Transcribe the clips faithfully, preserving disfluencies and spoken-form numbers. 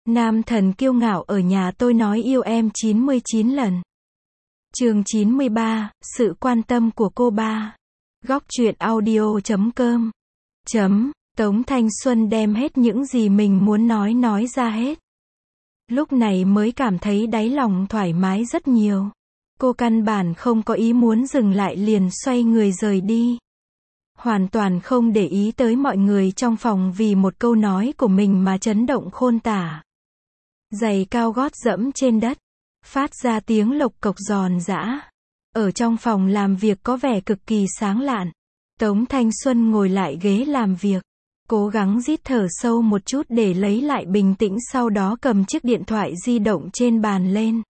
Nam thần kiêu ngạo ở nhà tôi nói yêu em chín mươi chín lần. Chương chín mươi ba, sự quan tâm của cô ba. Góc truyện audio chấm com. Chấm, Tống Thanh Xuân đem hết những gì mình muốn nói nói ra hết. Lúc này mới cảm thấy đáy lòng thoải mái rất nhiều. Cô căn bản không có ý muốn dừng lại, liền xoay người rời đi. Hoàn toàn không để ý tới mọi người trong phòng vì một câu nói của mình mà chấn động khôn tả. Giày cao gót dẫm trên đất, phát ra tiếng lộc cộc giòn giã. Ở trong phòng làm việc có vẻ cực kỳ sáng lạn. Tống Thanh Xuân ngồi lại ghế làm việc, cố gắng hít thở sâu một chút để lấy lại bình tĩnh, sau đó cầm chiếc điện thoại di động trên bàn lên.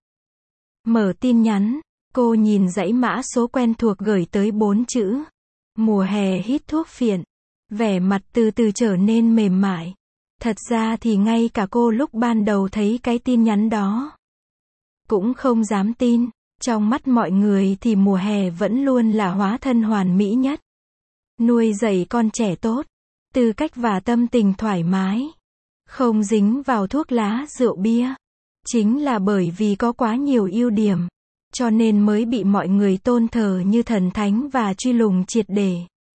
Mở tin nhắn, cô nhìn dãy mã số quen thuộc gửi tới bốn chữ. Mùa hè hít thuốc phiện. Vẻ mặt từ từ trở nên mềm mại. Thật ra thì ngay cả cô lúc ban đầu thấy cái tin nhắn đó cũng không dám tin. Trong mắt mọi người thì mùa hè vẫn luôn là hóa thân hoàn mỹ nhất. Nuôi dạy con trẻ tốt, tư cách và tâm tình thoải mái, không dính vào thuốc lá rượu bia. Chính là bởi vì có quá nhiều ưu điểm, cho nên mới bị mọi người tôn thờ như thần thánh và truy lùng triệt để.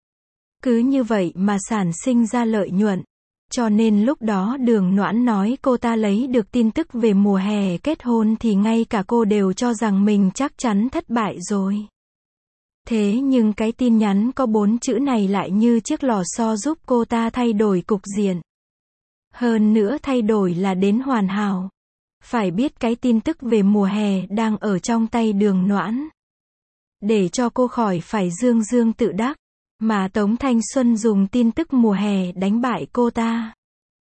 Cứ như vậy mà sản sinh ra lợi nhuận. Cho nên lúc đó Đường Noãn nói cô ta lấy được tin tức về mùa hè kết hôn thì ngay cả cô đều cho rằng mình chắc chắn thất bại rồi. Thế nhưng cái tin nhắn có bốn chữ này lại như chiếc lò xo giúp cô ta thay đổi cục diện. Hơn nữa thay đổi là đến hoàn hảo. Phải biết cái tin tức về mùa hè đang ở trong tay Đường Noãn. Để cho cô khỏi phải dương dương tự đắc, mà Tống Thanh Xuân dùng tin tức mùa hè đánh bại cô ta.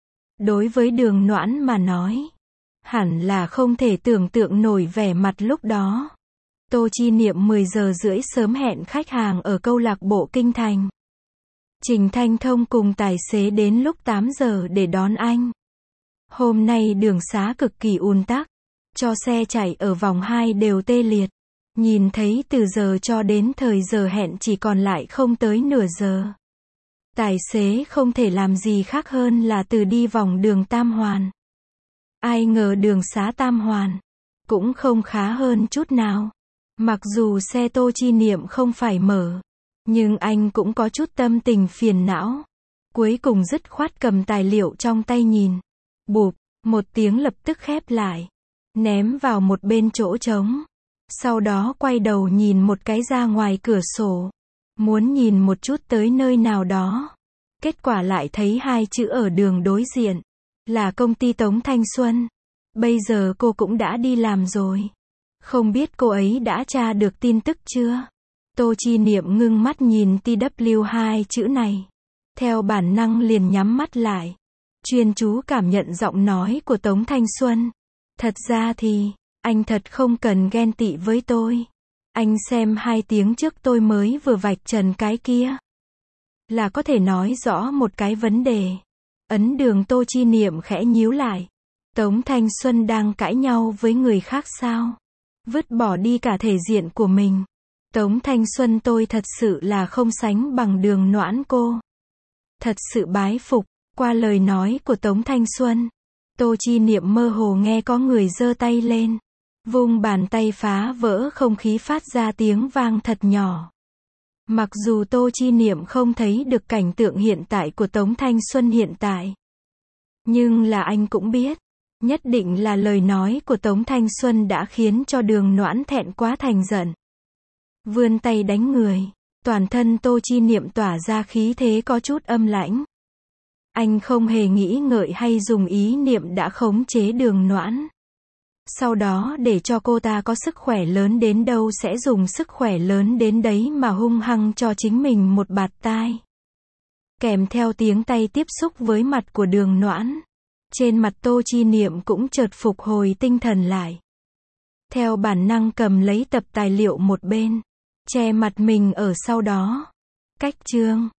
Đối với Đường Noãn mà nói, hẳn là không thể tưởng tượng nổi vẻ mặt lúc đó. Tô Chi Niệm mười giờ rưỡi sớm hẹn khách hàng ở câu lạc bộ Kinh Thành. Trình Thanh Thông cùng tài xế đến lúc tám giờ để đón anh. Hôm nay đường xá cực kỳ ùn tắc, cho xe chạy ở vòng hai đều tê liệt. Nhìn thấy từ giờ cho đến thời giờ hẹn chỉ còn lại không tới nửa giờ. Tài xế không thể làm gì khác hơn là từ đi vòng đường Tam Hoàn. Ai ngờ đường xá Tam Hoàn cũng không khá hơn chút nào. Mặc dù xe Tô Chi Niệm không phải mở, nhưng anh cũng có chút tâm tình phiền não. Cuối cùng dứt khoát cầm tài liệu trong tay nhìn. Bụp, một tiếng lập tức khép lại, ném vào một bên chỗ trống. Sau đó quay đầu nhìn một cái ra ngoài cửa sổ, muốn nhìn một chút tới nơi nào đó. Kết quả lại thấy hai chữ ở đường đối diện, là công ty Tống Thanh Xuân. Bây giờ cô cũng đã đi làm rồi. Không biết cô ấy đã tra được tin tức chưa? Tô Chi Niệm ngưng mắt nhìn T W hai chữ này. Theo bản năng liền nhắm mắt lại, chuyên chú cảm nhận giọng nói của Tống Thanh Xuân. Thật ra thì, anh thật không cần ghen tị với tôi. Anh xem hai tiếng trước tôi mới vừa vạch trần cái kia, là có thể nói rõ một cái vấn đề. Ấn Đường Tô Chi Niệm khẽ nhíu lại. Tống Thanh Xuân đang cãi nhau với người khác sao? Vứt bỏ đi cả thể diện của mình. Tống Thanh Xuân, tôi thật sự là không sánh bằng Đường Noãn cô. Thật sự bái phục. Qua lời nói của Tống Thanh Xuân, Tô Chi Niệm mơ hồ nghe có người giơ tay lên, vung bàn tay phá vỡ không khí phát ra tiếng vang thật nhỏ. Mặc dù Tô Chi Niệm không thấy được cảnh tượng hiện tại của Tống Thanh Xuân hiện tại, nhưng là anh cũng biết, nhất định là lời nói của Tống Thanh Xuân đã khiến cho Đường Noãn thẹn quá thành giận. Vươn tay đánh người, toàn thân Tô Chi Niệm tỏa ra khí thế có chút âm lãnh. Anh không hề nghĩ ngợi hay dùng ý niệm đã khống chế Đường Noãn. Sau đó để cho cô ta có sức khỏe lớn đến đâu sẽ dùng sức khỏe lớn đến đấy mà hung hăng cho chính mình một bạt tai. Kèm theo tiếng tay tiếp xúc với mặt của Đường Noãn, trên mặt Tô Chi Niệm cũng chợt phục hồi tinh thần lại. Theo bản năng cầm lấy tập tài liệu một bên, che mặt mình ở sau đó. Cách chương